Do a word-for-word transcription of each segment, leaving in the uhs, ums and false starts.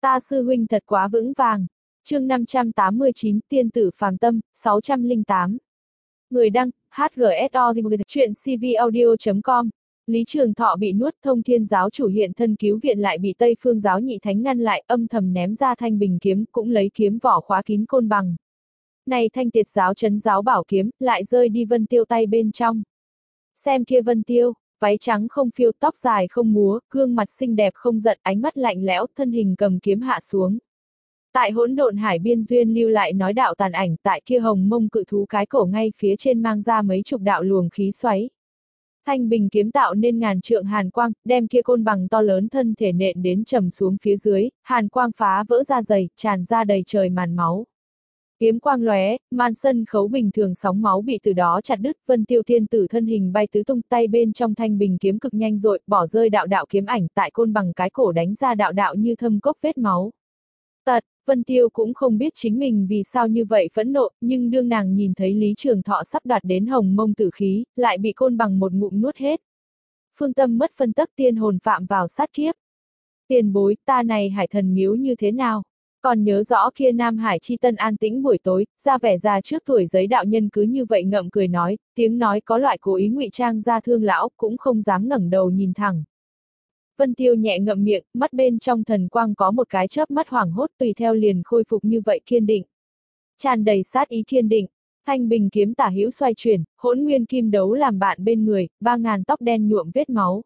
Ta sư huynh thật quá vững vàng. Chương năm trăm tám mươi chín, tiên tử phàm tâm, sáu trăm lẻ tám. Người đăng, hát giê ét o chuyện c v audio chấm com. Lý Trường Thọ bị nuốt, Thông Thiên giáo chủ hiện thân cứu viện lại bị Tây Phương giáo nhị thánh ngăn lại, âm thầm ném ra thanh bình kiếm, cũng lấy kiếm vỏ khóa kín côn bằng. Này thanh tiệt giáo trấn giáo bảo kiếm, lại rơi đi Vân Tiêu tay bên trong. Xem kia Vân Tiêu, váy trắng không phiêu, tóc dài không múa, gương mặt xinh đẹp không giận, ánh mắt lạnh lẽo, thân hình cầm kiếm hạ xuống. Tại hỗn độn hải biên duyên lưu lại nói đạo tàn ảnh, tại kia hồng mông cự thú cái cổ ngay phía trên mang ra mấy chục đạo luồng khí xoáy. Thanh bình kiếm tạo nên ngàn trượng hàn quang, đem kia côn bằng to lớn thân thể nện đến trầm xuống phía dưới, hàn quang phá vỡ ra dày, tràn ra đầy trời màn máu. Kiếm quang lóe, màn sân khấu bình thường sóng máu bị từ đó chặt đứt, Vân Tiêu thiên tử thân hình bay tứ tung, tay bên trong thanh bình kiếm cực nhanh rội, bỏ rơi đạo đạo kiếm ảnh, tại côn bằng cái cổ đánh ra đạo đạo như thâm cốc vết máu. Tật, Vân Tiêu cũng không biết chính mình vì sao như vậy phẫn nộ, nhưng đương nàng nhìn thấy Lý Trường Thọ sắp đoạt đến hồng mông tử khí, lại bị côn bằng một ngụm nuốt hết. Phương tâm mất phân tấc, tiên hồn phạm vào sát kiếp. Tiền bối, ta này hải thần miếu như thế nào? Còn nhớ rõ kia Nam Hải chi tân an tĩnh buổi tối, ra vẻ già trước tuổi giấy đạo nhân cứ như vậy ngậm cười nói, tiếng nói có loại cố ý ngụy trang ra thương lão, cũng không dám ngẩng đầu nhìn thẳng. Vân Tiêu nhẹ ngậm miệng, mắt bên trong thần quang có một cái chớp mắt hoảng hốt, tùy theo liền khôi phục như vậy kiên định. Tràn đầy sát ý kiên định, thanh bình kiếm tả hữu xoay chuyển, hỗn nguyên kim đấu làm bạn bên người, ba ngàn tóc đen nhuộm vết máu.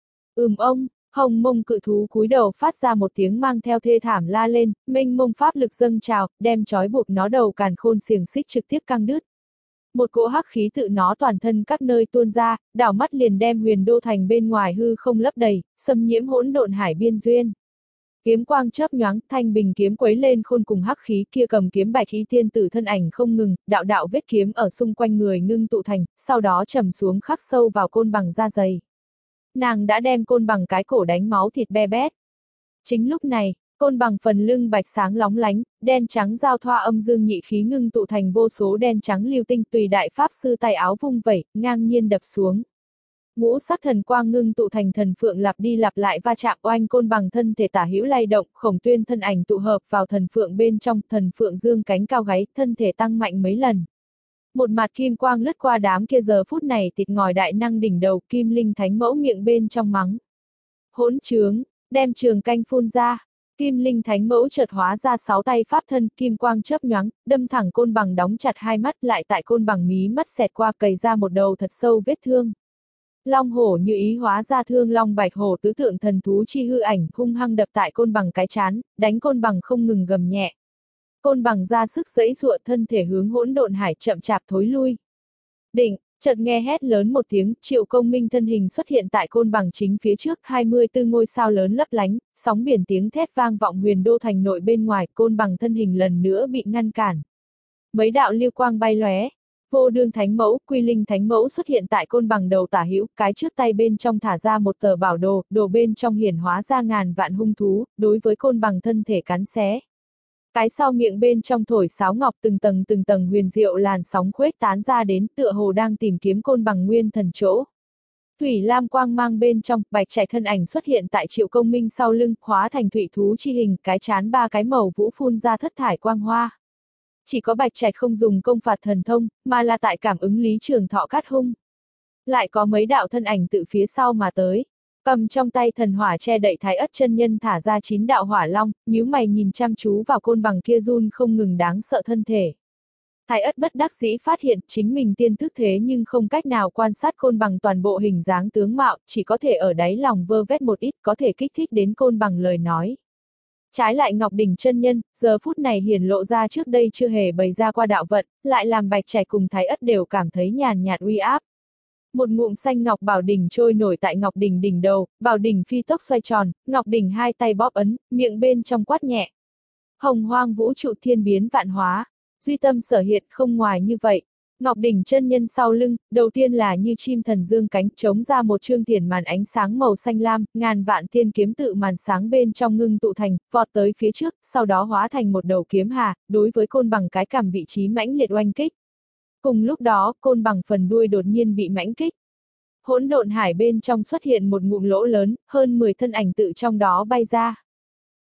Ừm ông, hồng mông cự thú cúi đầu phát ra một tiếng mang theo thê thảm la lên, mênh mông pháp lực dâng trào, đem trói buộc nó đầu càn khôn xiềng xích trực tiếp căng đứt. Một cỗ hắc khí tự nó toàn thân các nơi tuôn ra, đảo mắt liền đem huyền đô thành bên ngoài hư không lấp đầy, xâm nhiễm hỗn độn hải biên duyên. Kiếm quang chớp nhoáng, thanh bình kiếm quấy lên khôn cùng hắc khí, kia cầm kiếm bạch y tiên tử thân ảnh không ngừng, đạo đạo vết kiếm ở xung quanh người ngưng tụ thành, sau đó trầm xuống khắc sâu vào côn bằng da dày. Nàng đã đem côn bằng cái cổ đánh máu thịt be bét. Chính lúc này, côn bằng phần lưng bạch sáng lóng lánh, đen trắng giao thoa âm dương nhị khí ngưng tụ thành vô số đen trắng lưu tinh, tùy đại pháp sư tay áo vung vẩy, ngang nhiên đập xuống. Ngũ sắc thần quang ngưng tụ thành thần phượng lặp đi lặp lại va chạm, oanh côn bằng thân thể tả hữu lay động, Khổng Tuyên thân ảnh tụ hợp vào thần phượng bên trong, thần phượng dương cánh cao gáy, thân thể tăng mạnh mấy lần. Một mặt kim quang lướt qua đám kia, giờ phút này thịt ngòi đại năng đỉnh đầu, Kim Linh Thánh Mẫu miệng bên trong mắng. Hỗn trướng, đem trường canh phun ra. Kim Linh Thánh Mẫu chợt hóa ra sáu tay pháp thân, kim quang chớp nhoáng, đâm thẳng côn bằng, đóng chặt hai mắt, lại tại côn bằng mí mắt xẹt qua cày ra một đầu thật sâu vết thương. Long hổ như ý hóa ra thương long bạch hổ tứ tượng thần thú chi hư ảnh, hung hăng đập tại côn bằng cái chán, đánh côn bằng không ngừng gầm nhẹ. Côn bằng ra sức giãy giụa, thân thể hướng hỗn độn hải chậm chạp thối lui. Định, chợt nghe hét lớn một tiếng, Triệu Công Minh thân hình xuất hiện tại côn bằng chính phía trước, hai mươi tư ngôi sao lớn lấp lánh, sóng biển tiếng thét vang vọng huyền đô thành nội bên ngoài, côn bằng thân hình lần nữa bị ngăn cản. Mấy đạo lưu quang bay lóe, Vô Đương Thánh Mẫu, Quy Linh Thánh Mẫu xuất hiện tại côn bằng đầu tả hữu, cái trước tay bên trong thả ra một tờ bảo đồ, đồ bên trong hiển hóa ra ngàn vạn hung thú, đối với côn bằng thân thể cắn xé. Cái sau miệng bên trong thổi sáo ngọc, từng tầng từng tầng huyền diệu làn sóng khuếch tán ra đến, tựa hồ đang tìm kiếm côn bằng nguyên thần chỗ. Thủy lam quang mang bên trong, bạch trạch thân ảnh xuất hiện tại Triệu Công Minh sau lưng, hóa thành thủy thú chi hình, cái chán ba cái màu vũ phun ra thất thải quang hoa. Chỉ có bạch trạch không dùng công phạt thần thông, mà là tại cảm ứng Lý Trường Thọ cát hung. Lại có mấy đạo thân ảnh tự phía sau mà tới. Cầm trong tay thần hỏa che đậy Thái Ất chân nhân thả ra chín đạo hỏa long, nhíu mày nhìn chăm chú vào côn bằng kia run không ngừng đáng sợ thân thể. Thái Ất bất đắc dĩ phát hiện chính mình tiên thức thế nhưng không cách nào quan sát côn bằng toàn bộ hình dáng tướng mạo, chỉ có thể ở đáy lòng vơ vét một ít, có thể kích thích đến côn bằng lời nói. Trái lại Ngọc Đỉnh chân nhân, giờ phút này hiển lộ ra trước đây chưa hề bày ra qua đạo vận, lại làm bạch trạch cùng Thái Ất đều cảm thấy nhàn nhạt uy áp. Một ngụm xanh ngọc bảo đỉnh trôi nổi tại ngọc đỉnh đỉnh đầu, bảo đỉnh phi tốc xoay tròn, ngọc đỉnh hai tay bóp ấn, miệng bên trong quát nhẹ. Hồng hoang vũ trụ thiên biến vạn hóa, duy tâm sở hiện không ngoài như vậy. Ngọc đỉnh chân nhân sau lưng, đầu tiên là như chim thần dương cánh, chống ra một chương thiền màn ánh sáng màu xanh lam, ngàn vạn tiên kiếm tự màn sáng bên trong ngưng tụ thành, vọt tới phía trước, sau đó hóa thành một đầu kiếm hà, đối với côn bằng cái cằm vị trí mãnh liệt oanh kích. Cùng lúc đó, côn bằng phần đuôi đột nhiên bị mãnh kích. Hỗn độn hải bên trong xuất hiện một ngụm lỗ lớn, hơn mười thân ảnh tự trong đó bay ra.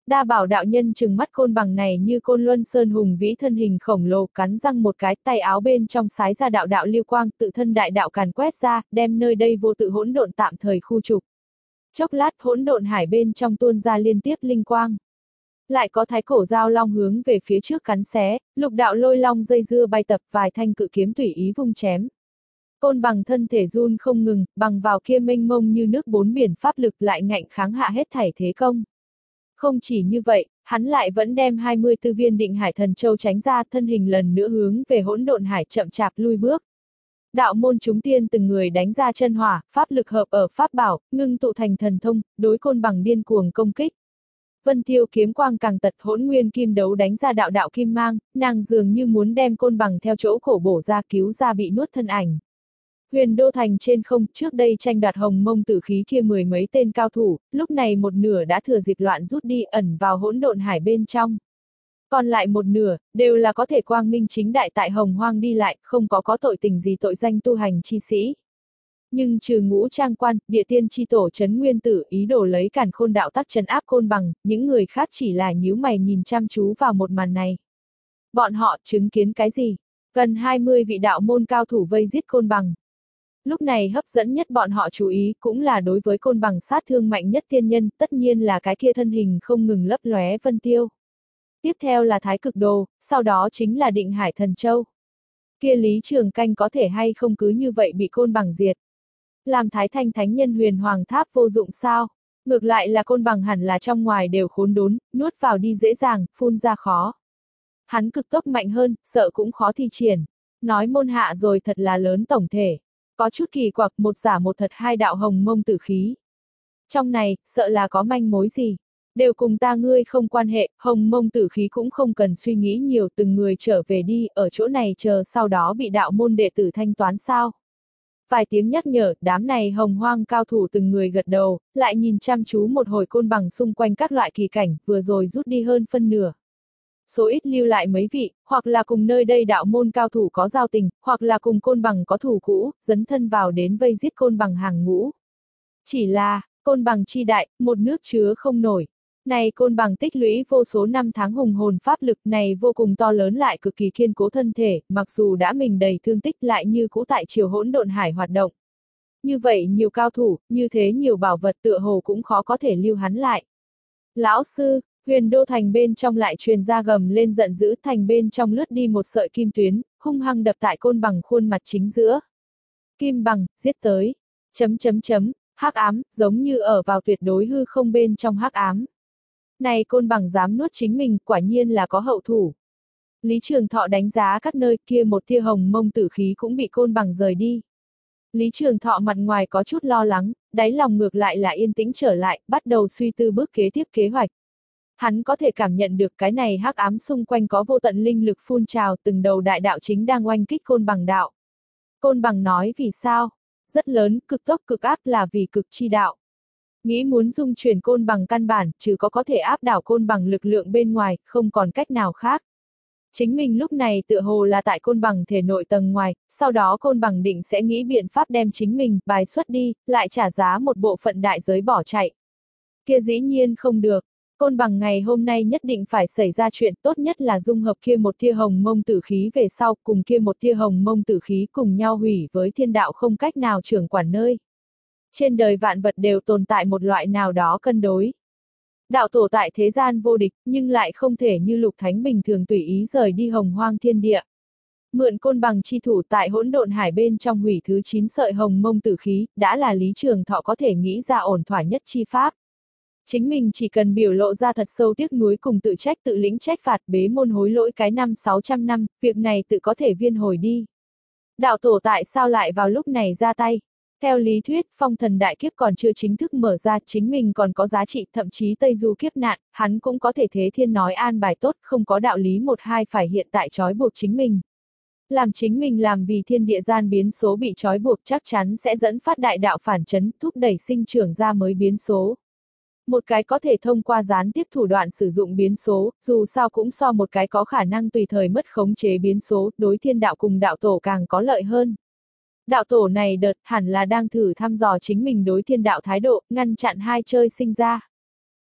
Đa bảo đạo nhân trừng mắt côn bằng này như côn luân sơn hùng vĩ thân hình khổng lồ, cắn răng một cái, tay áo bên trong sái ra đạo đạo lưu quang, tự thân đại đạo càn quét ra, đem nơi đây vô tự hỗn độn tạm thời khu trục. Chốc lát hỗn độn hải bên trong tuôn ra liên tiếp linh quang. Lại có thái cổ giao long hướng về phía trước cắn xé, lục đạo lôi long dây dưa bay tập, vài thanh cự kiếm tùy ý vung chém. Côn bằng thân thể run không ngừng, bằng vào kia mênh mông như nước bốn biển pháp lực lại ngạnh kháng hạ hết thảy thế công. Không chỉ như vậy, hắn lại vẫn đem hai mươi tư viên định hải thần châu tránh ra, thân hình lần nữa hướng về hỗn độn hải chậm chạp lui bước. Đạo môn chúng tiên từng người đánh ra chân hỏa, pháp lực hợp ở pháp bảo, ngưng tụ thành thần thông, đối côn bằng điên cuồng công kích. Vân Tiêu kiếm quang càng tật, hỗn nguyên kim đấu đánh ra đạo đạo kim mang, nàng dường như muốn đem côn bằng theo chỗ cổ bổ ra cứu ra bị nuốt thân ảnh. Huyền Đô Thành trên không, trước đây tranh đoạt hồng mông tử khí kia mười mấy tên cao thủ, lúc này một nửa đã thừa dịp loạn rút đi, ẩn vào hỗn độn hải bên trong. Còn lại một nửa, đều là có thể quang minh chính đại tại hồng hoang đi lại, không có có tội tình gì tội danh tu hành chi sĩ. Nhưng trừ Ngũ Trang Quan, địa tiên chi tổ Trấn Nguyên Tử ý đồ lấy Càn Khôn đạo tắc trấn áp côn bằng, những người khác chỉ là nhíu mày nhìn chăm chú vào một màn này. Bọn họ chứng kiến cái gì? Gần hai mươi vị đạo môn cao thủ vây giết côn bằng. Lúc này hấp dẫn nhất bọn họ chú ý cũng là đối với côn bằng sát thương mạnh nhất tiên nhân, tất nhiên là cái kia thân hình không ngừng lấp lóe Vân Tiêu. Tiếp theo là Thái Cực Đồ, sau đó chính là Định Hải Thần Châu. Kia Lý Trường Canh có thể hay không cứ như vậy bị côn bằng diệt. Làm Thái Thanh Thánh Nhân Huyền Hoàng Tháp vô dụng sao? Ngược lại là côn bằng hẳn là trong ngoài đều khốn đốn, nuốt vào đi dễ dàng, phun ra khó. Hắn cực tốc mạnh hơn, sợ cũng khó thi triển. Nói môn hạ rồi thật là lớn tổng thể. Có chút kỳ quặc, một giả một thật, hai đạo hồng mông tử khí. Trong này, sợ là có manh mối gì. Đều cùng ta ngươi không quan hệ, hồng mông tử khí cũng không cần suy nghĩ nhiều, từng người trở về đi, ở chỗ này chờ sau đó bị đạo môn đệ tử thanh toán sao. Vài tiếng nhắc nhở, đám này hồng hoang cao thủ từng người gật đầu, lại nhìn chăm chú một hồi côn bằng xung quanh các loại kỳ cảnh, vừa rồi rút đi hơn phân nửa. Số ít lưu lại mấy vị, hoặc là cùng nơi đây đạo môn cao thủ có giao tình, hoặc là cùng côn bằng có thù cũ, dấn thân vào đến vây giết côn bằng hàng ngũ. Chỉ là, côn bằng chi đại, một nước chứa không nổi. Này côn bằng tích lũy vô số năm tháng hùng hồn pháp lực này vô cùng to lớn lại cực kỳ kiên cố thân thể, mặc dù đã mình đầy thương tích lại như cũ tại chiều hỗn độn hải hoạt động. Như vậy nhiều cao thủ, như thế nhiều bảo vật tựa hồ cũng khó có thể lưu hắn lại. Lão sư, Huyền Đô Thành bên trong lại truyền ra gầm lên giận dữ, thành bên trong lướt đi một sợi kim tuyến, hung hăng đập tại côn bằng khuôn mặt chính giữa. Kim bằng, giết tới. Chấm chấm chấm, hắc ám, giống như ở vào tuyệt đối hư không bên trong hắc ám. Này côn bằng dám nuốt chính mình, quả nhiên là có hậu thủ. Lý Trường Thọ đánh giá các nơi kia một tia hồng mông tử khí cũng bị côn bằng rời đi. Lý Trường Thọ mặt ngoài có chút lo lắng, đáy lòng ngược lại là yên tĩnh trở lại, bắt đầu suy tư bước kế tiếp kế hoạch. Hắn có thể cảm nhận được cái này hắc ám xung quanh có vô tận linh lực phun trào, từng đầu đại đạo chính đang oanh kích côn bằng đạo. Côn bằng nói vì sao? Rất lớn, cực tốc cực ác là vì cực chi đạo. Nghĩ muốn dung chuyển côn bằng căn bản, trừ có có thể áp đảo côn bằng lực lượng bên ngoài, không còn cách nào khác. Chính mình lúc này tựa hồ là tại côn bằng thể nội tầng ngoài, sau đó côn bằng định sẽ nghĩ biện pháp đem chính mình bài xuất đi, lại trả giá một bộ phận đại giới bỏ chạy. Kia dĩ nhiên không được. Côn bằng ngày hôm nay nhất định phải xảy ra chuyện, tốt nhất là dung hợp kia một tia hồng mông tử khí về sau, cùng kia một tia hồng mông tử khí cùng nhau hủy với thiên đạo không cách nào trưởng quản nơi. Trên đời vạn vật đều tồn tại một loại nào đó cân đối. Đạo tổ tại thế gian vô địch, nhưng lại không thể như lục thánh bình thường tùy ý rời đi hồng hoang thiên địa. Mượn côn bằng chi thủ tại hỗn độn hải bên trong hủy thứ chín sợi hồng mông tử khí, đã là Lý Trường Thọ có thể nghĩ ra ổn thỏa nhất chi pháp. Chính mình chỉ cần biểu lộ ra thật sâu tiếc nuối cùng tự trách tự lĩnh trách phạt bế môn hối lỗi cái năm sáu trăm năm, việc này tự có thể viên hồi đi. Đạo tổ tại sao lại vào lúc này ra tay? Theo lý thuyết, phong thần đại kiếp còn chưa chính thức mở ra, chính mình còn có giá trị, thậm chí Tây Du kiếp nạn, hắn cũng có thể thế thiên nói an bài tốt, không có đạo lý một hai phải hiện tại trói buộc chính mình. Làm chính mình làm vì thiên địa gian biến số bị trói buộc chắc chắn sẽ dẫn phát đại đạo phản chấn, thúc đẩy sinh trưởng ra mới biến số. Một cái có thể thông qua gián tiếp thủ đoạn sử dụng biến số, dù sao cũng so một cái có khả năng tùy thời mất khống chế biến số, đối thiên đạo cùng đạo tổ càng có lợi hơn. Đạo tổ này đợt hẳn là đang thử thăm dò chính mình đối thiên đạo thái độ, ngăn chặn hai chơi sinh ra.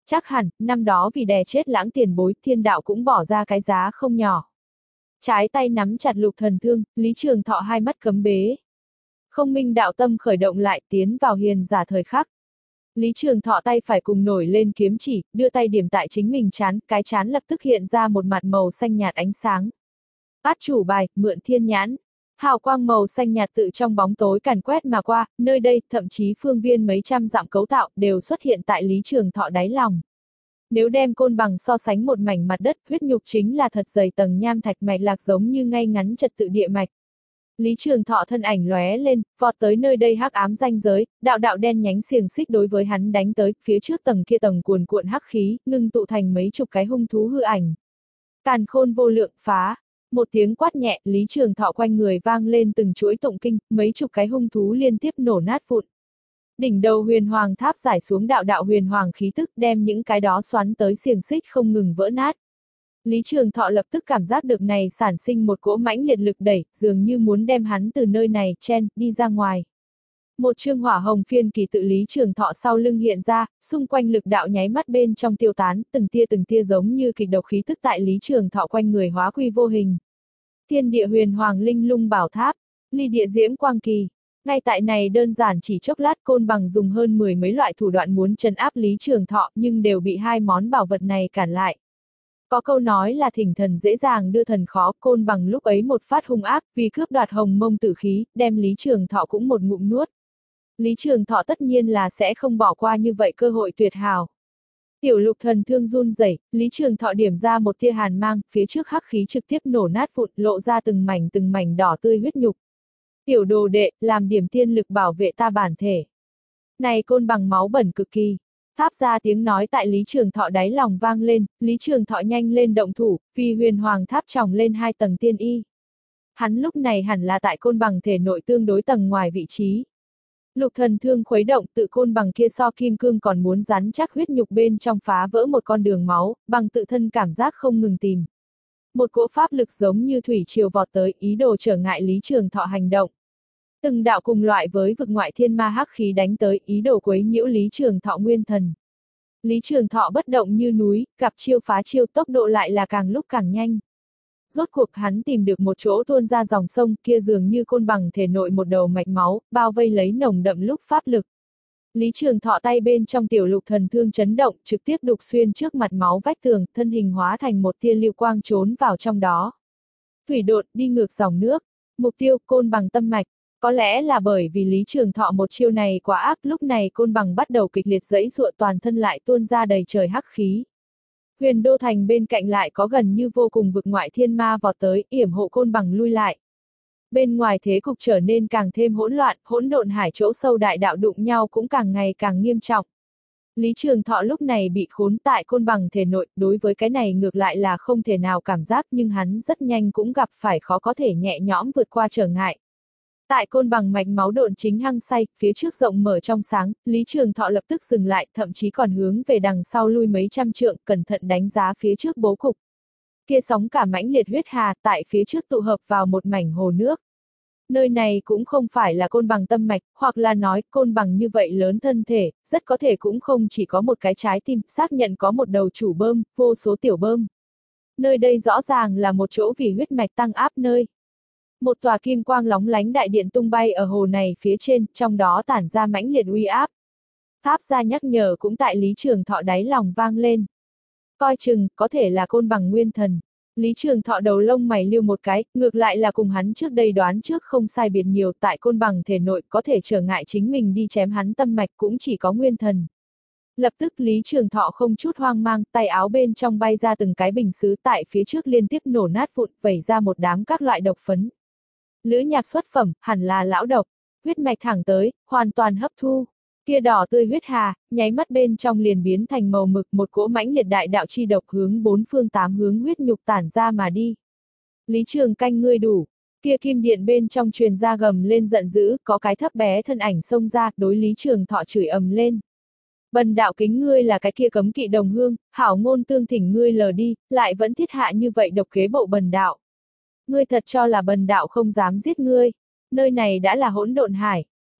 Chắc hẳn, năm đó vì đè chết Lãng tiền bối, thiên đạo cũng bỏ ra cái giá không nhỏ. Trái tay nắm chặt lục thần thương, Lý Trường Thọ hai mắt cấm bế. Không minh đạo tâm khởi động lại, tiến vào hiền giả thời khắc. Lý Trường Thọ tay phải cùng nổi lên kiếm chỉ, đưa tay điểm tại chính mình trán, cái trán lập tức hiện ra một mặt màu xanh nhạt ánh sáng. Át chủ bài, mượn thiên nhãn. Hào quang màu xanh nhạt tự trong bóng tối càn quét mà qua, nơi đây, thậm chí phương viên mấy trăm dặm cấu tạo, đều xuất hiện tại Lý Trường Thọ đáy lòng. Nếu đem côn bằng so sánh một mảnh mặt đất, huyết nhục chính là thật dày tầng nham thạch mạch lạc giống như ngay ngắn trật tự địa mạch. Lý Trường Thọ thân ảnh lóe lên, vọt tới nơi đây hắc ám ranh giới, đạo đạo đen nhánh xiềng xích đối với hắn đánh tới, phía trước tầng kia tầng cuồn cuộn hắc khí, ngưng tụ thành mấy chục cái hung thú hư ảnh. Càn khôn vô lượng phá. Một tiếng quát nhẹ, Lý Trường Thọ quanh người vang lên từng chuỗi tụng kinh, mấy chục cái hung thú liên tiếp nổ nát vụn. Đỉnh đầu huyền hoàng tháp giải xuống đạo đạo huyền hoàng khí tức, đem những cái đó xoắn tới xiềng xích không ngừng vỡ nát. Lý Trường Thọ lập tức cảm giác được này sản sinh một cỗ mãnh liệt lực đẩy, dường như muốn đem hắn từ nơi này chen đi ra ngoài. Một chương hỏa hồng phiên kỳ tự Lý Trường Thọ sau lưng hiện ra, xung quanh lực đạo nháy mắt bên trong tiêu tán, từng tia từng tia giống như kịch độc khí tức tại Lý Trường Thọ quanh người hóa quy vô hình. Thiên địa huyền hoàng linh lung bảo tháp, ly địa diễm quang kỳ. Ngay tại này đơn giản chỉ chốc lát, côn bằng dùng hơn mười mấy loại thủ đoạn muốn trấn áp Lý Trường Thọ, nhưng đều bị hai món bảo vật này cản lại. Có câu nói là thỉnh thần dễ dàng đưa thần khó, côn bằng lúc ấy một phát hung ác, vì cướp đoạt hồng mông tử khí, đem Lý Trường Thọ cũng một ngụm nuốt. Lý Trường Thọ tất nhiên là sẽ không bỏ qua như vậy cơ hội tuyệt hảo. Tiểu lục thần thương run rẩy, Lý Trường Thọ điểm ra một tia hàn mang, phía trước hắc khí trực tiếp nổ nát vụn, lộ ra từng mảnh từng mảnh đỏ tươi huyết nhục. Tiểu đồ đệ, làm điểm tiên lực bảo vệ ta bản thể. Này côn bằng máu bẩn cực kỳ. Tháp ra tiếng nói tại Lý Trường Thọ đáy lòng vang lên, Lý Trường Thọ nhanh lên động thủ, vì huyền hoàng tháp tròng lên hai tầng tiên y. Hắn lúc này hẳn là tại côn bằng thể nội tương đối tầng ngoài vị trí. Lục thần thương khuấy động, tự côn bằng kia so kim cương còn muốn rắn chắc huyết nhục bên trong phá vỡ một con đường máu, bằng tự thân cảm giác không ngừng tìm. Một cỗ pháp lực giống như thủy triều vọt tới, ý đồ trở ngại Lý Trường Thọ hành động. Từng đạo cùng loại với vực ngoại thiên ma hắc khí đánh tới, ý đồ quấy nhiễu Lý Trường Thọ nguyên thần. Lý Trường Thọ bất động như núi, gặp chiêu phá chiêu, tốc độ lại là càng lúc càng nhanh. Rốt cuộc hắn tìm được một chỗ tuôn ra dòng sông, kia dường như côn bằng thể nội một đầu mạch máu, bao vây lấy nồng đậm lúc pháp lực. Lý Trường Thọ tay bên trong tiểu lục thần thương chấn động, trực tiếp đục xuyên trước mặt máu vách tường, thân hình hóa thành một tia lưu quang trốn vào trong đó. Thủy đột, đi ngược dòng nước. Mục tiêu, côn bằng tâm mạch. Có lẽ là bởi vì Lý Trường Thọ một chiêu này quá ác, lúc này côn bằng bắt đầu kịch liệt giãy giụa, toàn thân lại tuôn ra đầy trời hắc khí. Huyền Đô Thành bên cạnh lại có gần như vô cùng vực ngoại thiên ma vọt tới, yểm hộ côn bằng lui lại. Bên ngoài thế cục trở nên càng thêm hỗn loạn, hỗn độn hải chỗ sâu đại đạo đụng nhau cũng càng ngày càng nghiêm trọng. Lý Trường Thọ lúc này bị khốn tại côn bằng thể nội, đối với cái này ngược lại là không thể nào cảm giác, nhưng hắn rất nhanh cũng gặp phải khó có thể nhẹ nhõm vượt qua trở ngại. Tại côn bằng mạch máu độn chính hăng say, phía trước rộng mở trong sáng, Lý Trường Thọ lập tức dừng lại, thậm chí còn hướng về đằng sau lui mấy trăm trượng, cẩn thận đánh giá phía trước bố cục. Kia sóng cả mãnh liệt huyết hà, tại phía trước tụ hợp vào một mảnh hồ nước. Nơi này cũng không phải là côn bằng tâm mạch, hoặc là nói, côn bằng như vậy lớn thân thể, rất có thể cũng không chỉ có một cái trái tim, xác nhận có một đầu chủ bơm, vô số tiểu bơm. Nơi đây rõ ràng là một chỗ vì huyết mạch tăng áp nơi. Một tòa kim quang lóng lánh đại điện tung bay ở hồ này phía trên, trong đó tản ra mãnh liệt uy áp. Tháp ra nhắc nhở cũng tại Lý Trường Thọ đáy lòng vang lên. Coi chừng, có thể là côn bằng nguyên thần. Lý Trường Thọ đầu lông mày liêu một cái, ngược lại là cùng hắn trước đây đoán trước không sai biệt nhiều, tại côn bằng thể nội có thể trở ngại chính mình đi chém hắn tâm mạch cũng chỉ có nguyên thần. Lập tức Lý Trường Thọ không chút hoang mang, tay áo bên trong bay ra từng cái bình sứ tại phía trước liên tiếp nổ nát vụn, vẩy ra một đám các loại độc phấn. Lữ nhạc xuất phẩm, hẳn là lão độc, huyết mạch thẳng tới, hoàn toàn hấp thu. Kia đỏ tươi huyết hà, nháy mắt bên trong liền biến thành màu mực, một cỗ mãnh liệt đại đạo chi độc hướng bốn phương tám hướng huyết nhục tản ra mà đi. Lý Trường Canh ngươi đủ, kia kim điện bên trong truyền ra gầm lên giận dữ, có cái thấp bé thân ảnh xông ra, đối Lý Trường Thọ chửi ầm lên. Bần đạo kính ngươi là cái kia cấm kỵ đồng hương, hảo ngôn tương thỉnh ngươi lờ đi, lại vẫn thiết hạ như vậy độc kế bộ bần đạo. Ngươi thật cho là bần đạo không dám giết ngươi, nơi này đã là hỗn độn hải.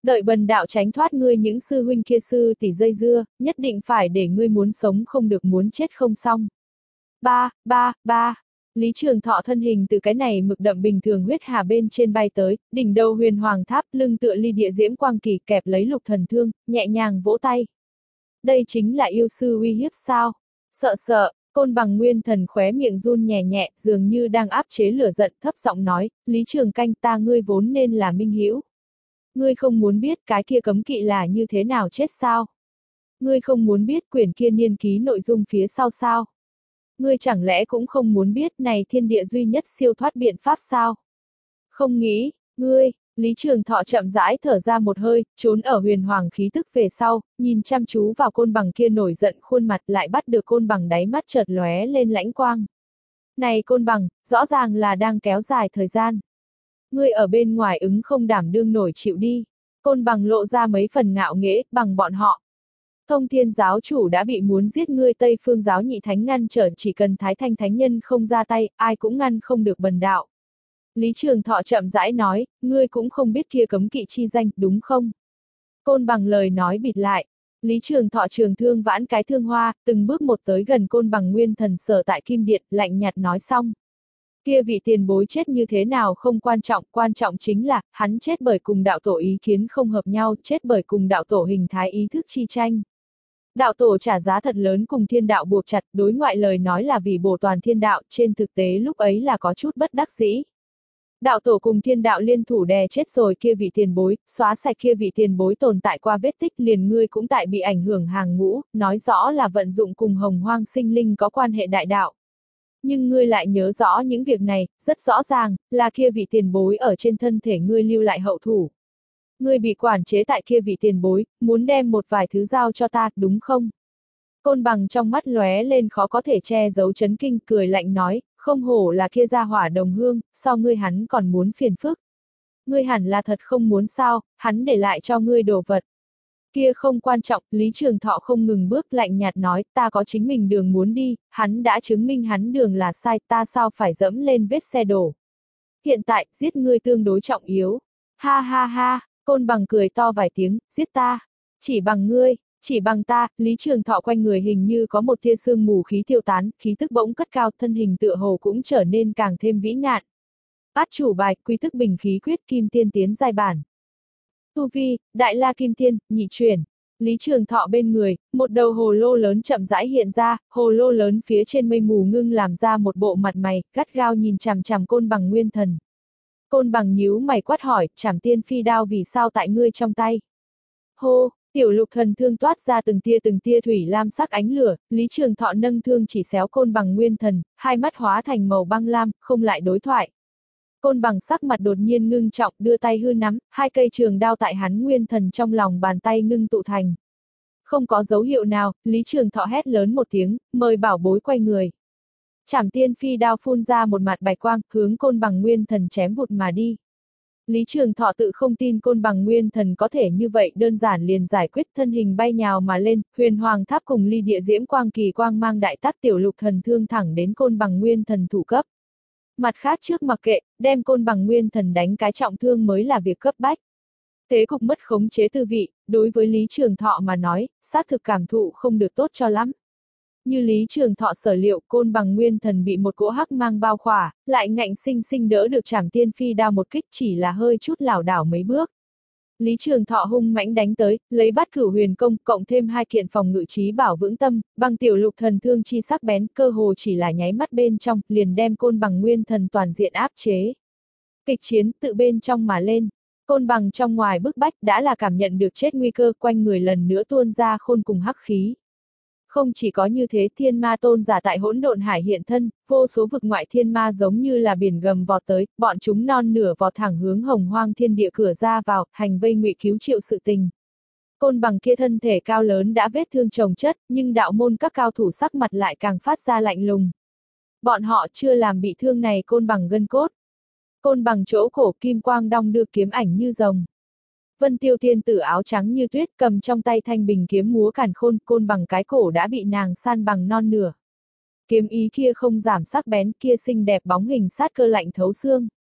Đợi bần đạo tránh thoát ngươi những sư huynh kia sư tỷ dây dưa, nhất định phải để ngươi muốn sống không được muốn chết không xong. Ba, ba, ba. Lý Trường Thọ thân hình từ cái này mực đậm bình thường huyết hà bên trên bay tới, đỉnh đầu huyền hoàng tháp, lưng tựa ly địa diễm quang kỳ kẹp lấy lục thần thương, nhẹ nhàng vỗ tay. Đây chính là yêu sư uy hiếp sao? Sợ sợ, Côn Bằng Nguyên Thần khóe miệng run nhẹ nhẹ, dường như đang áp chế lửa giận, thấp giọng nói, Lý Trường Canh, ta ngươi vốn nên là minh hữu. Ngươi không muốn biết cái kia cấm kỵ là như thế nào chết sao? Ngươi không muốn biết quyển kia niên ký nội dung phía sau sao? Ngươi chẳng lẽ cũng không muốn biết này thiên địa duy nhất siêu thoát biện pháp sao? Không nghĩ, ngươi, Lý Trường Thọ chậm rãi thở ra một hơi, trốn ở huyền hoàng khí tức về sau, nhìn chăm chú vào Côn Bằng kia nổi giận khuôn mặt lại bắt được Côn Bằng đáy mắt chợt lóe lên lãnh quang. Này Côn Bằng, rõ ràng là đang kéo dài thời gian. Ngươi ở bên ngoài ứng không đảm đương nổi chịu đi. Côn Bằng lộ ra mấy phần ngạo nghễ, bằng bọn họ. Thông Thiên giáo chủ đã bị muốn giết ngươi Tây Phương giáo nhị thánh ngăn trở, chỉ cần Thái Thanh thánh nhân không ra tay, ai cũng ngăn không được bần đạo. Lý Trường Thọ chậm rãi nói, ngươi cũng không biết kia cấm kỵ chi danh, đúng không? Côn Bằng lời nói bịt lại. Lý Trường Thọ trường thương vãn cái thương hoa, từng bước một tới gần Côn Bằng Nguyên Thần sở tại Kim Điện, lạnh nhạt nói xong. Kia vị tiền bối chết như thế nào không quan trọng, quan trọng chính là, hắn chết bởi cùng đạo tổ ý kiến không hợp nhau, chết bởi cùng đạo tổ hình thái ý thức chi tranh. Đạo tổ trả giá thật lớn cùng thiên đạo buộc chặt, đối ngoại lời nói là vì bổ toàn thiên đạo, trên thực tế lúc ấy là có chút bất đắc dĩ. Đạo tổ cùng thiên đạo liên thủ đè chết rồi kia vị tiền bối, xóa sạch kia vị tiền bối tồn tại qua vết tích, liền ngươi cũng tại bị ảnh hưởng hàng ngũ, nói rõ là vận dụng cùng hồng hoang sinh linh có quan hệ đại đạo. Nhưng ngươi lại nhớ rõ những việc này, rất rõ ràng, là kia vị tiền bối ở trên thân thể ngươi lưu lại hậu thủ. Ngươi bị quản chế tại kia vị tiền bối, muốn đem một vài thứ giao cho ta, đúng không? Côn Bằng trong mắt lóe lên khó có thể che giấu chấn kinh, cười lạnh nói, không hổ là kia gia hỏa đồng hương, sao ngươi hắn còn muốn phiền phức? Ngươi hẳn là thật không muốn sao, hắn để lại cho ngươi đồ vật. Kia không quan trọng, Lý Trường Thọ không ngừng bước lạnh nhạt nói, ta có chính mình đường muốn đi, hắn đã chứng minh hắn đường là sai, ta sao phải dẫm lên vết xe đổ. Hiện tại, giết ngươi tương đối trọng yếu. Ha ha ha, Côn Bằng cười to vài tiếng, giết ta. Chỉ bằng ngươi, chỉ bằng ta, Lý Trường Thọ quanh người hình như có một tia sương mù khí tiêu tán, khí tức bỗng cất cao, thân hình tựa hồ cũng trở nên càng thêm vĩ ngạn. Át chủ bài, quy tức bình khí quyết kim tiên tiến giai bản. Tu vi, Đại La Kim Tiên, nhị chuyển. Lý Trường Thọ bên người, một đầu hồ lô lớn chậm rãi hiện ra, hồ lô lớn phía trên mây mù ngưng làm ra một bộ mặt mày, gắt gao nhìn chằm chằm Côn Bằng Nguyên Thần. Côn Bằng nhíu mày quát hỏi, Trảm Tiên phi đao vì sao tại ngươi trong tay? Hô, tiểu lục thần thương toát ra từng tia từng tia thủy lam sắc ánh lửa, Lý Trường Thọ nâng thương chỉ xéo Côn Bằng Nguyên Thần, hai mắt hóa thành màu băng lam, không lại đối thoại. Côn Bằng sắc mặt đột nhiên ngưng trọng, đưa tay hư nắm, hai cây trường đao tại hắn Nguyên Thần trong lòng bàn tay ngưng tụ thành. Không có dấu hiệu nào, Lý Trường Thọ hét lớn một tiếng, mời bảo bối quay người. Trảm Tiên phi đao phun ra một mặt bạch quang, hướng Côn Bằng Nguyên Thần chém vụt mà đi. Lý Trường Thọ tự không tin Côn Bằng Nguyên Thần có thể như vậy đơn giản liền giải quyết, thân hình bay nhào mà lên, huyền hoàng tháp cùng ly địa diễm quang kỳ quang mang đại tác tiểu lục thần thương thẳng đến Côn Bằng Nguyên Thần thủ cấp. Mặt khác trước mặc kệ, đem Côn Bằng Nguyên Thần đánh cái trọng thương mới là việc cấp bách. Thế cục mất khống chế tư vị, đối với Lý Trường Thọ mà nói, xác thực cảm thụ không được tốt cho lắm. Như Lý Trường Thọ sở liệu, Côn Bằng Nguyên Thần bị một cỗ hắc mang bao khỏa, lại ngạnh sinh sinh đỡ được Trảm Tiên phi đao một kích, chỉ là hơi chút lảo đảo mấy bước. Lý Trường Thọ hung mãnh đánh tới, lấy Bát Cửu Huyền Công, cộng thêm hai kiện phòng ngự trí bảo vững tâm, bằng tiểu lục thần thương chi sắc bén, cơ hồ chỉ là nháy mắt bên trong, liền đem Côn Bằng Nguyên Thần toàn diện áp chế. Kịch chiến tự bên trong mà lên, Côn Bằng trong ngoài bức bách đã là cảm nhận được chết nguy cơ, quanh người lần nữa tuôn ra khôn cùng hắc khí. Không chỉ có như thế, thiên ma tôn giả tại hỗn độn hải hiện thân, vô số vực ngoại thiên ma giống như là biển gầm vọt tới, bọn chúng non nửa vọt thẳng hướng hồng hoang thiên địa cửa ra vào, hành vây ngụy cứu triệu sự tình. Côn Bằng kia thân thể cao lớn đã vết thương chồng chất, nhưng đạo môn các cao thủ sắc mặt lại càng phát ra lạnh lùng. Bọn họ chưa làm bị thương này Côn Bằng gân cốt. Côn Bằng chỗ cổ kim quang đong đưa kiếm ảnh như rồng. Vân Tiêu Tiên tử áo trắng như tuyết cầm trong tay thanh bình kiếm múa càn khôn, Côn Bằng cái cổ đã bị nàng san bằng non nửa. Kiếm ý kia không giảm sắc bén, kia xinh đẹp bóng hình sát cơ lạnh thấu xương.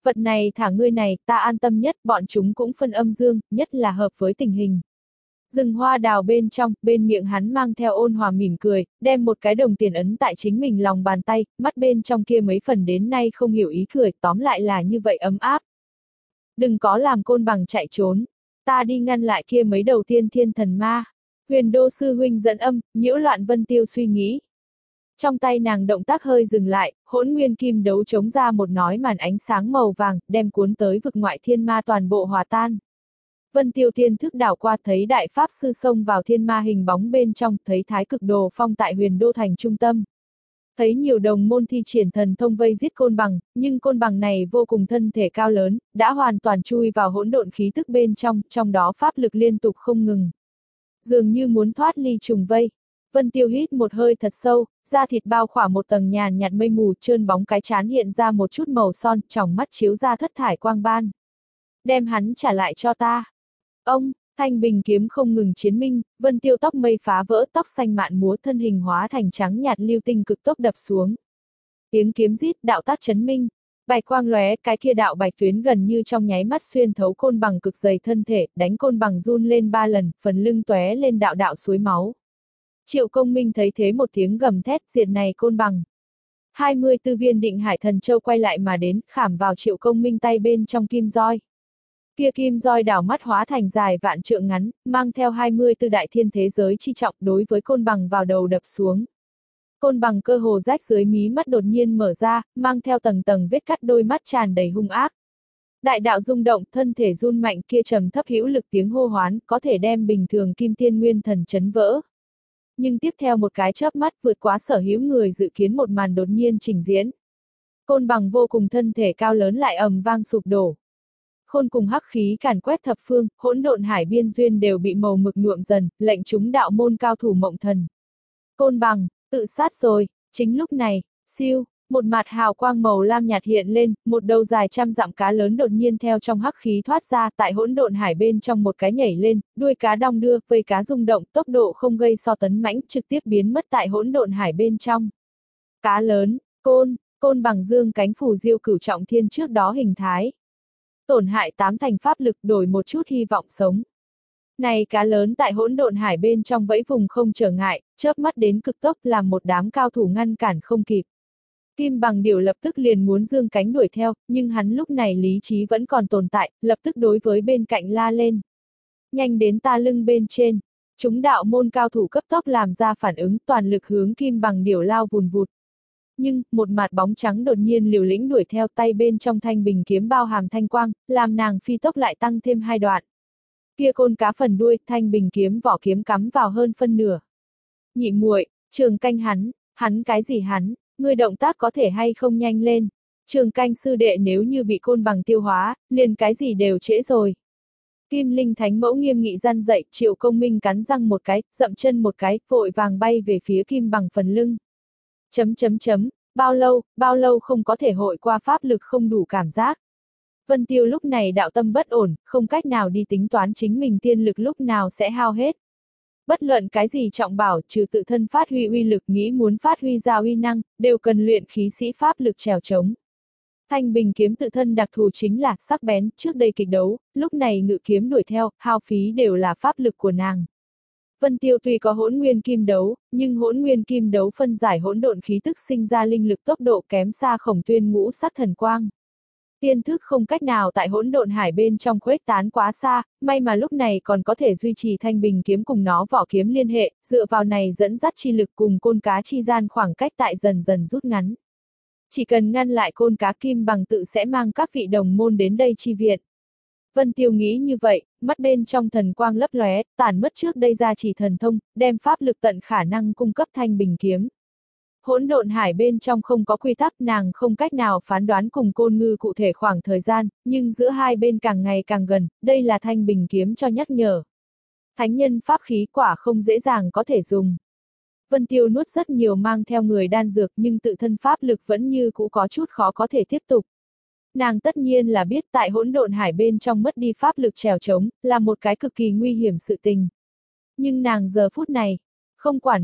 Vật này thả ngươi này, ta an tâm nhất, bọn chúng cũng phân âm dương, nhất là hợp với tình hình. Rừng hoa đào bên trong, bên miệng hắn mang theo ôn hòa mỉm cười, đem một cái đồng tiền ấn tại chính mình lòng bàn tay, mắt bên trong kia mấy phần đến nay không hiểu ý cười, tóm lại là như vậy ấm áp. Đừng có làm Côn Bằng chạy trốn, ta đi ngăn lại kia mấy đầu tiên thiên thần ma. Huyền Đô sư huynh dẫn âm, nhiễu loạn Vân Tiêu suy nghĩ. Trong tay nàng động tác hơi dừng lại, hỗn nguyên kim đấu chống ra một nói màn ánh sáng màu vàng, đem cuốn tới vực ngoại thiên ma toàn bộ hòa tan. Vân Tiêu tiên thức đảo qua thấy đại pháp sư xông vào thiên ma hình bóng bên trong, thấy thái cực đồ phong tại Huyền Đô thành trung tâm. Thấy nhiều đồng môn thi triển thần thông vây giết Côn Bằng, nhưng Côn Bằng này vô cùng thân thể cao lớn, đã hoàn toàn chui vào hỗn độn khí tức bên trong, trong đó pháp lực liên tục không ngừng. Dường như muốn thoát ly trùng vây. Vân Tiêu hít một hơi thật sâu, da thịt bao khỏa một tầng nhàn nhạt mây mù, trơn bóng cái trán hiện ra một chút màu son, tròng mắt chiếu ra thất thải quang ban. Đem hắn trả lại cho ta. Ông, thanh bình kiếm không ngừng chiến minh, Vân Tiêu tóc mây phá vỡ, tóc xanh mạn múa, thân hình hóa thành trắng nhạt lưu tinh cực tốc đập xuống. Tiếng kiếm rít, đạo tác chấn minh. Bạch quang lóe, cái kia đạo bạch tuyến gần như trong nháy mắt xuyên thấu Côn Bằng cực dày thân thể, đánh Côn Bằng run lên ba lần, phần lưng tóe lên đạo đạo suối máu. Triệu Công Minh thấy thế một tiếng gầm thét, diệt này Côn Bằng. hai mươi tư viên định hải thần châu quay lại mà đến, khảm vào Triệu Công Minh tay bên trong kim roi. Kia kim roi đảo mắt hóa thành dài vạn trượng ngắn, mang theo hai mươi tư đại thiên thế giới chi trọng đối với Côn Bằng vào đầu đập xuống. Côn Bằng cơ hồ rách dưới mí mắt đột nhiên mở ra, mang theo tầng tầng vết cắt, đôi mắt tràn đầy hung ác. Đại đạo rung động, thân thể run mạnh, kia trầm thấp hữu lực tiếng hô hoán, có thể đem bình thường kim tiên nguyên thần chấn vỡ. Nhưng tiếp theo một cái chớp mắt, vượt quá sở hữu người dự kiến, một màn đột nhiên trình diễn. Côn Bằng vô cùng thân thể cao lớn lại ầm vang sụp đổ. Khôn cùng hắc khí càn quét thập phương, hỗn độn hải biên duyên đều bị màu mực nhuộm dần, lệnh chúng đạo môn cao thủ mộng thần. Côn Bằng, tự sát rồi. Chính lúc này, siêu, một mạt hào quang màu lam nhạt hiện lên, một đầu dài trăm dặm cá lớn đột nhiên theo trong hắc khí thoát ra, tại hỗn độn hải bên trong một cái nhảy lên, đuôi cá đong đưa, vây cá rung động, tốc độ không gây so tấn mãnh, trực tiếp biến mất tại hỗn độn hải bên trong. Cá lớn, côn, Côn Bằng dương cánh phủ diêu cửu trọng thiên trước đó hình thái. Tổn hại tám thành pháp lực, đổi một chút hy vọng sống. Này cá lớn tại hỗn độn hải bên trong vẫy vùng không trở ngại, chớp mắt đến cực tốc, làm một đám cao thủ ngăn cản không kịp. Kim Bằng Điểu lập tức liền muốn dương cánh đuổi theo, nhưng hắn lúc này lý trí vẫn còn tồn tại, lập tức đối với bên cạnh la lên. Nhanh đến ta lưng bên trên. Chúng đạo môn cao thủ cấp tốc làm ra phản ứng, toàn lực hướng Kim Bằng Điểu lao vùn vụt. Nhưng, một mặt bóng trắng đột nhiên liều lĩnh đuổi theo, tay bên trong thanh bình kiếm bao hàm thanh quang, làm nàng phi tốc lại tăng thêm hai đoạn. Kia côn cá phần đuôi, thanh bình kiếm vỏ kiếm cắm vào hơn phân nửa. Nhị muội, Trường Canh hắn, hắn cái gì hắn, ngươi động tác có thể hay không nhanh lên. Trường Canh sư đệ nếu như bị Côn Bằng tiêu hóa, liền cái gì đều trễ rồi. Kim Linh Thánh Mẫu nghiêm nghị răn dậy, Triệu Công Minh cắn răng một cái, dậm chân một cái, vội vàng bay về phía Kim Bằng phần lưng. Chấm chấm chấm, bao lâu, bao lâu không có thể hội qua pháp lực không đủ cảm giác. Vân Tiêu lúc này đạo tâm bất ổn, không cách nào đi tính toán chính mình tiên lực lúc nào sẽ hao hết. Bất luận cái gì trọng bảo, trừ tự thân phát huy uy lực, nghĩ muốn phát huy ra uy năng, đều cần luyện khí sĩ pháp lực trèo trống. Thanh bình kiếm tự thân đặc thù chính là sắc bén, trước đây kịch đấu, lúc này ngự kiếm đuổi theo, hao phí đều là pháp lực của nàng. Vân Tiêu tuy có hỗn nguyên kim đấu, nhưng hỗn nguyên kim đấu phân giải hỗn độn khí tức sinh ra linh lực tốc độ kém xa Khổng Tuyên ngũ sắc thần quang. Tiên thức không cách nào tại hỗn độn hải bên trong khuếch tán quá xa, may mà lúc này còn có thể duy trì thanh bình kiếm cùng nó vỏ kiếm liên hệ, dựa vào này dẫn dắt chi lực cùng côn cá chi gian khoảng cách tại dần dần rút ngắn. Chỉ cần ngăn lại côn cá, Kim Bằng tự sẽ mang các vị đồng môn đến đây chi viện. Vân Tiêu nghĩ như vậy, mắt bên trong thần quang lấp lóe, tản mất trước đây ra chỉ thần thông, đem pháp lực tận khả năng cung cấp thanh bình kiếm. Hỗn độn hải bên trong không có quy tắc, nàng không cách nào phán đoán cùng côn ngư cụ thể khoảng thời gian, nhưng giữa hai bên càng ngày càng gần, đây là thanh bình kiếm cho nhắc nhở. Thánh nhân pháp khí quả không dễ dàng có thể dùng. Vân Tiêu nuốt rất nhiều mang theo người đan dược, nhưng tự thân pháp lực vẫn như cũ có chút khó có thể tiếp tục. Nàng tất nhiên là biết tại hỗn độn hải bên trong mất đi pháp lực trèo trống, là một cái cực kỳ nguy hiểm sự tình. Nhưng nàng giờ phút này, không quản được,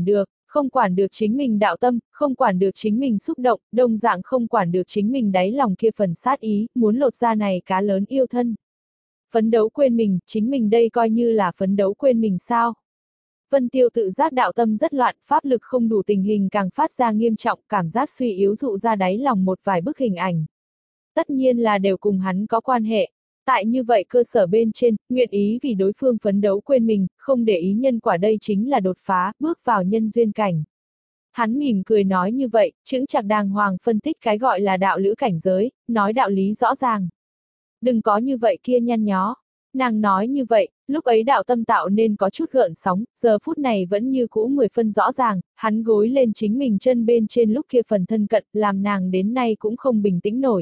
Không quản được chính mình đạo tâm, không quản được chính mình xúc động, đồng dạng không quản được chính mình đáy lòng kia phần sát ý, muốn lột ra này cá lớn yêu thân. Phấn đấu quên mình, chính mình đây coi như là phấn đấu quên mình sao? Vân Tiêu tự giác đạo tâm rất loạn, pháp lực không đủ tình hình càng phát ra nghiêm trọng, cảm giác suy yếu dụ ra đáy lòng một vài bức hình ảnh. Tất nhiên là đều cùng hắn có quan hệ. Tại như vậy cơ sở bên trên, nguyện ý vì đối phương phấn đấu quên mình, không để ý nhân quả đây chính là đột phá, bước vào nhân duyên cảnh. Hắn mỉm cười nói như vậy, chững chạc đàng hoàng phân tích cái gọi là đạo lữ cảnh giới, nói đạo lý rõ ràng. Đừng có như vậy kia nhăn nhó. Nàng nói như vậy, lúc ấy đạo tâm tạo nên có chút gợn sóng, giờ phút này vẫn như cũ mười phân rõ ràng, hắn gối lên chính mình chân bên trên lúc kia phần thân cận, làm nàng đến nay cũng không bình tĩnh nổi.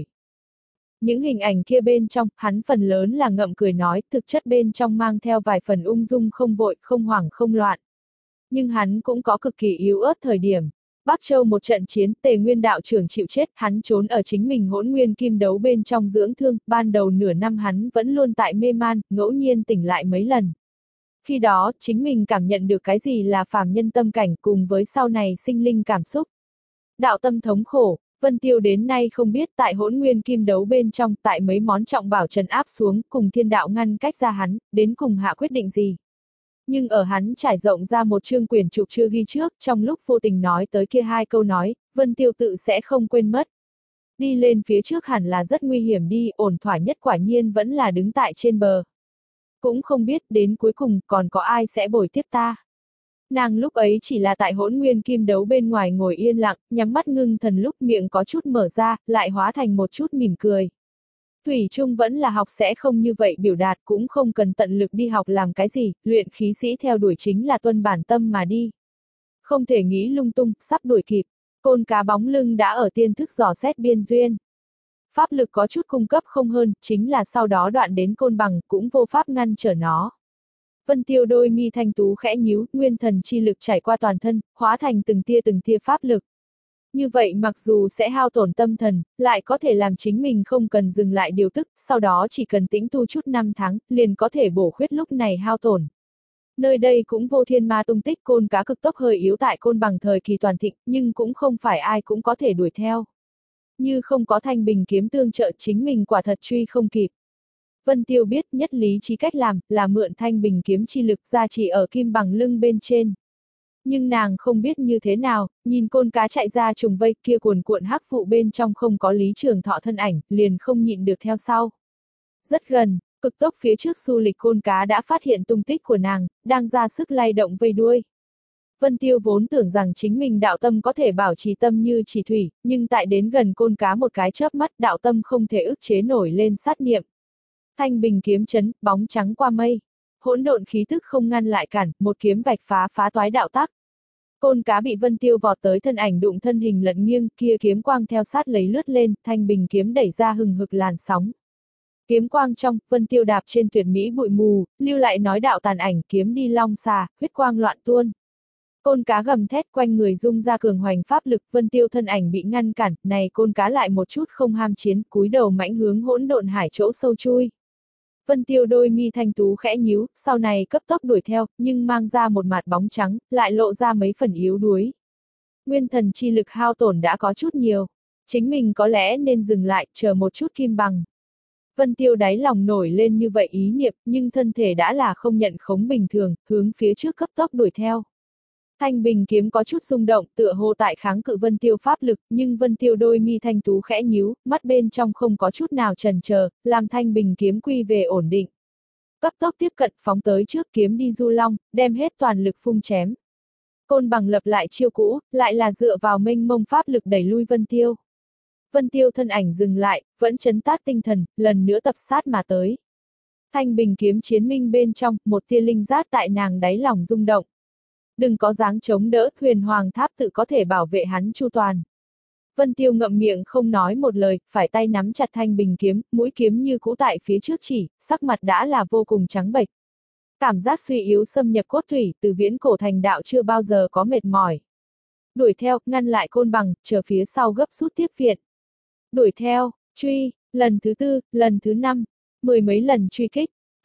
Những hình ảnh kia bên trong, hắn phần lớn là ngậm cười nói, thực chất bên trong mang theo vài phần ung dung không vội, không hoảng không loạn. Nhưng hắn cũng có cực kỳ yếu ớt thời điểm. Bắc Châu một trận chiến, Tề Nguyên đạo trưởng chịu chết, hắn trốn ở chính mình hỗn nguyên kim đấu bên trong dưỡng thương, ban đầu nửa năm hắn vẫn luôn tại mê man, ngẫu nhiên tỉnh lại mấy lần. Khi đó, chính mình cảm nhận được cái gì là phàm nhân tâm cảnh cùng với sau này sinh linh cảm xúc. Đạo tâm thống khổ, Vân Tiêu đến nay không biết tại hỗn nguyên kim đấu bên trong, tại mấy món trọng bảo trần áp xuống, cùng thiên đạo ngăn cách ra hắn, đến cùng hạ quyết định gì. Nhưng ở hắn trải rộng ra một chương quyển trục chưa ghi trước, trong lúc vô tình nói tới kia hai câu nói, Vân Tiêu tự sẽ không quên mất. Đi lên phía trước hẳn là rất nguy hiểm đi, ổn thỏa nhất quả nhiên vẫn là đứng tại trên bờ. Cũng không biết đến cuối cùng còn có ai sẽ bồi tiếp ta. Nàng lúc ấy chỉ là tại hỗn nguyên kim đấu bên ngoài ngồi yên lặng, nhắm mắt ngưng thần lúc miệng có chút mở ra, lại hóa thành một chút mỉm cười. Thủy chung vẫn là học sẽ không như vậy biểu đạt, cũng không cần tận lực đi học làm cái gì, luyện khí sĩ theo đuổi chính là tuân bản tâm mà đi. Không thể nghĩ lung tung, sắp đuổi kịp. Côn cá bóng lưng đã ở tiên thức dò xét biên duyên. Pháp lực có chút cung cấp không hơn, chính là sau đó đoạn đến côn bằng, cũng vô pháp ngăn trở nó. Vân Tiêu đôi mi thanh tú khẽ nhíu, nguyên thần chi lực trải qua toàn thân, hóa thành từng tia từng tia pháp lực. Như vậy mặc dù sẽ hao tổn tâm thần, lại có thể làm chính mình không cần dừng lại điều tức, sau đó chỉ cần tĩnh tu chút năm tháng, liền có thể bổ khuyết lúc này hao tổn. Nơi đây cũng vô thiên ma tung tích, côn cá cực tốc hơi yếu tại côn bằng thời kỳ toàn thịnh, nhưng cũng không phải ai cũng có thể đuổi theo. Như không có thanh bình kiếm tương trợ chính mình quả thật truy không kịp. Vân Tiêu biết nhất lý trí cách làm, là mượn thanh bình kiếm chi lực ra chỉ ở kim bằng lưng bên trên. Nhưng nàng không biết như thế nào, nhìn côn cá chạy ra trùng vây kia cuồn cuộn hắc vụ bên trong không có Lý Trường Thọ thân ảnh, liền không nhịn được theo sau. Rất gần, cực tốc phía trước du lịch côn cá đã phát hiện tung tích của nàng, đang ra sức lay động vây đuôi. Vân Tiêu vốn tưởng rằng chính mình đạo tâm có thể bảo trì tâm như chỉ thủy, nhưng tại đến gần côn cá một cái chớp mắt đạo tâm không thể ức chế nổi lên sát niệm. Thanh bình kiếm chấn, bóng trắng qua mây. Hỗn độn khí tức không ngăn lại cản, một kiếm vạch phá phá toái đạo tắc. Côn cá bị Vân Tiêu vọt tới thân ảnh đụng thân hình lẫn nghiêng, kia kiếm quang theo sát lấy lướt lên, thanh bình kiếm đẩy ra hừng hực làn sóng. Kiếm quang trong, Vân Tiêu đạp trên tuyệt mỹ bụi mù, lưu lại nói đạo tàn ảnh, kiếm đi long xà, huyết quang loạn tuôn. Côn cá gầm thét quanh người dung ra cường hoành pháp lực, Vân Tiêu thân ảnh bị ngăn cản, này côn cá lại một chút không ham chiến, cúi đầu mãnh hướng hỗn độn hải chỗ sâu chui. Vân Tiêu đôi mi thanh tú khẽ nhíu, sau này cấp tốc đuổi theo, nhưng mang ra một mặt bóng trắng, lại lộ ra mấy phần yếu đuối. Nguyên thần chi lực hao tổn đã có chút nhiều. Chính mình có lẽ nên dừng lại, chờ một chút kim bằng. Vân Tiêu đáy lòng nổi lên như vậy ý niệm, nhưng thân thể đã là không nhận khống bình thường, hướng phía trước cấp tốc đuổi theo. Thanh bình kiếm có chút rung động, tựa hồ tại kháng cự Vân Tiêu pháp lực, nhưng Vân Tiêu đôi mi thanh tú khẽ nhíu, mắt bên trong không có chút nào chần chờ, làm thanh bình kiếm quy về ổn định. Cấp tốc tiếp cận, phóng tới trước kiếm đi du long, đem hết toàn lực phung chém. Côn bằng lập lại chiêu cũ, lại là dựa vào mênh mông pháp lực đẩy lui Vân Tiêu. Vân Tiêu thân ảnh dừng lại, vẫn chấn tác tinh thần, lần nữa tập sát mà tới. Thanh bình kiếm chiến minh bên trong, một tia linh giác tại nàng đáy lòng rung động. Đừng có dáng chống đỡ, huyền hoàng tháp tự có thể bảo vệ hắn chu toàn. Vân Tiêu ngậm miệng không nói một lời, phải tay nắm chặt thanh bình kiếm, mũi kiếm như cũ tại phía trước chỉ, sắc mặt đã là vô cùng trắng bệch. Cảm giác suy yếu xâm nhập cốt thủy, từ viễn cổ thành đạo chưa bao giờ có mệt mỏi. Đuổi theo, ngăn lại côn bằng, chờ phía sau gấp rút tiếp viện. Đuổi theo, truy, lần thứ tư, lần thứ năm, mười mấy lần truy kích.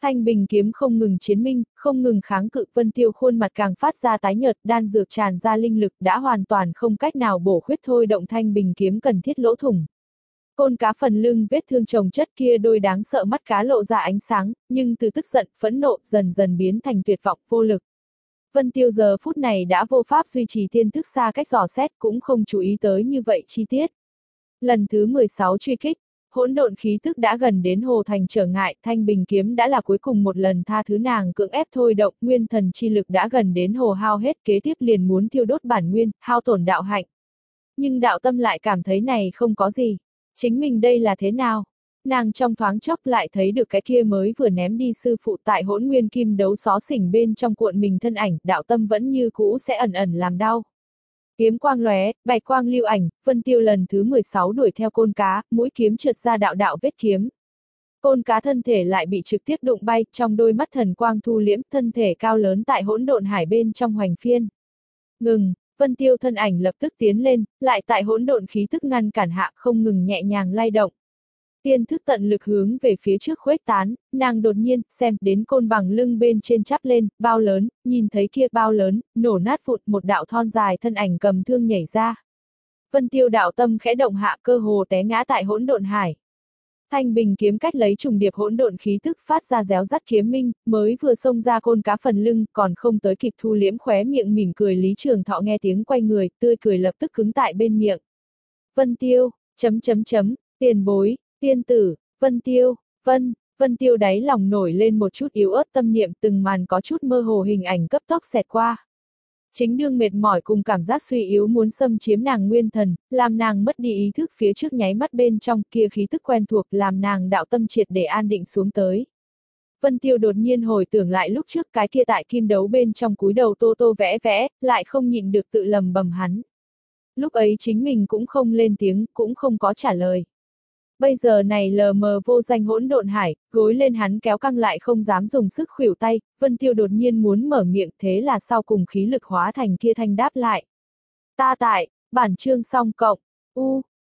Thanh bình kiếm không ngừng chiến minh, không ngừng kháng cự, Vân Tiêu khuôn mặt càng phát ra tái nhợt, đan dược tràn ra linh lực đã hoàn toàn không cách nào bổ khuyết thôi động thanh bình kiếm cần thiết lỗ thủng. Côn cá phần lưng vết thương chồng chất kia đôi đáng sợ mắt cá lộ ra ánh sáng, nhưng từ tức giận, phẫn nộ dần dần biến thành tuyệt vọng, vô lực. Vân Tiêu giờ phút này đã vô pháp duy trì tiên thức xa cách dò xét, cũng không chú ý tới như vậy chi tiết. Lần thứ mười sáu truy kích, hỗn độn khí tức đã gần đến Hồ Thành trở ngại, thanh bình kiếm đã là cuối cùng một lần tha thứ nàng cưỡng ép thôi động, nguyên thần chi lực đã gần đến hồ hao hết, kế tiếp liền muốn thiêu đốt bản nguyên, hao tổn đạo hạnh. Nhưng đạo tâm lại cảm thấy này không có gì. Chính mình đây là thế nào? Nàng trong thoáng chốc lại thấy được cái kia mới vừa ném đi sư phụ tại hỗn nguyên kim đấu xó xỉnh bên trong cuộn mình thân ảnh, đạo tâm vẫn như cũ sẽ ẩn ẩn làm đau. Kiếm quang lóe, bạch quang lưu ảnh, Vân Tiêu lần thứ mười sáu đuổi theo côn cá, mũi kiếm trượt ra đạo đạo vết kiếm. Côn cá thân thể lại bị trực tiếp đụng bay, trong đôi mắt thần quang thu liễm, thân thể cao lớn tại hỗn độn hải bên trong hoành phiên. Ngừng, Vân Tiêu thân ảnh lập tức tiến lên, lại tại hỗn độn khí tức ngăn cản hạ không ngừng nhẹ nhàng lay động. Tiên thức tận lực hướng về phía trước khuếch tán, nàng đột nhiên, xem, đến côn bằng lưng bên trên chắp lên, bao lớn, nhìn thấy kia bao lớn, nổ nát vụn một đạo thon dài thân ảnh cầm thương nhảy ra. Vân Tiêu đạo tâm khẽ động hạ cơ hồ té ngã tại hỗn độn hải. Thanh bình kiếm cách lấy trùng điệp hỗn độn khí tức phát ra réo rắt kiếm minh, mới vừa xông ra côn cá phần lưng, còn không tới kịp thu liễm khóe miệng mỉm cười Lý Trường Thọ nghe tiếng quay người, tươi cười lập tức cứng tại bên miệng. Vân Tiêu, chấm chấm chấm, tiền bối, tiên tử, Vân Tiêu, Vân, Vân Tiêu đáy lòng nổi lên một chút yếu ớt tâm niệm, từng màn có chút mơ hồ hình ảnh cấp tốc xẹt qua. Chính đương mệt mỏi cùng cảm giác suy yếu muốn xâm chiếm nàng nguyên thần, làm nàng mất đi ý thức phía trước nháy mắt bên trong kia khí tức quen thuộc làm nàng đạo tâm triệt để an định xuống tới. Vân Tiêu đột nhiên hồi tưởng lại lúc trước cái kia tại kim đấu bên trong cúi đầu tô tô vẽ vẽ, lại không nhịn được tự lầm bầm hắn. Lúc ấy chính mình cũng không lên tiếng, cũng không có trả lời. Bây giờ này lờ mờ vô danh hỗn độn hải, gối lên hắn kéo căng lại không dám dùng sức khuỷu tay, Vân Tiêu đột nhiên muốn mở miệng, thế là sau cùng khí lực hóa thành kia thanh đáp lại. Ta tại, bản chương xong cộng, u,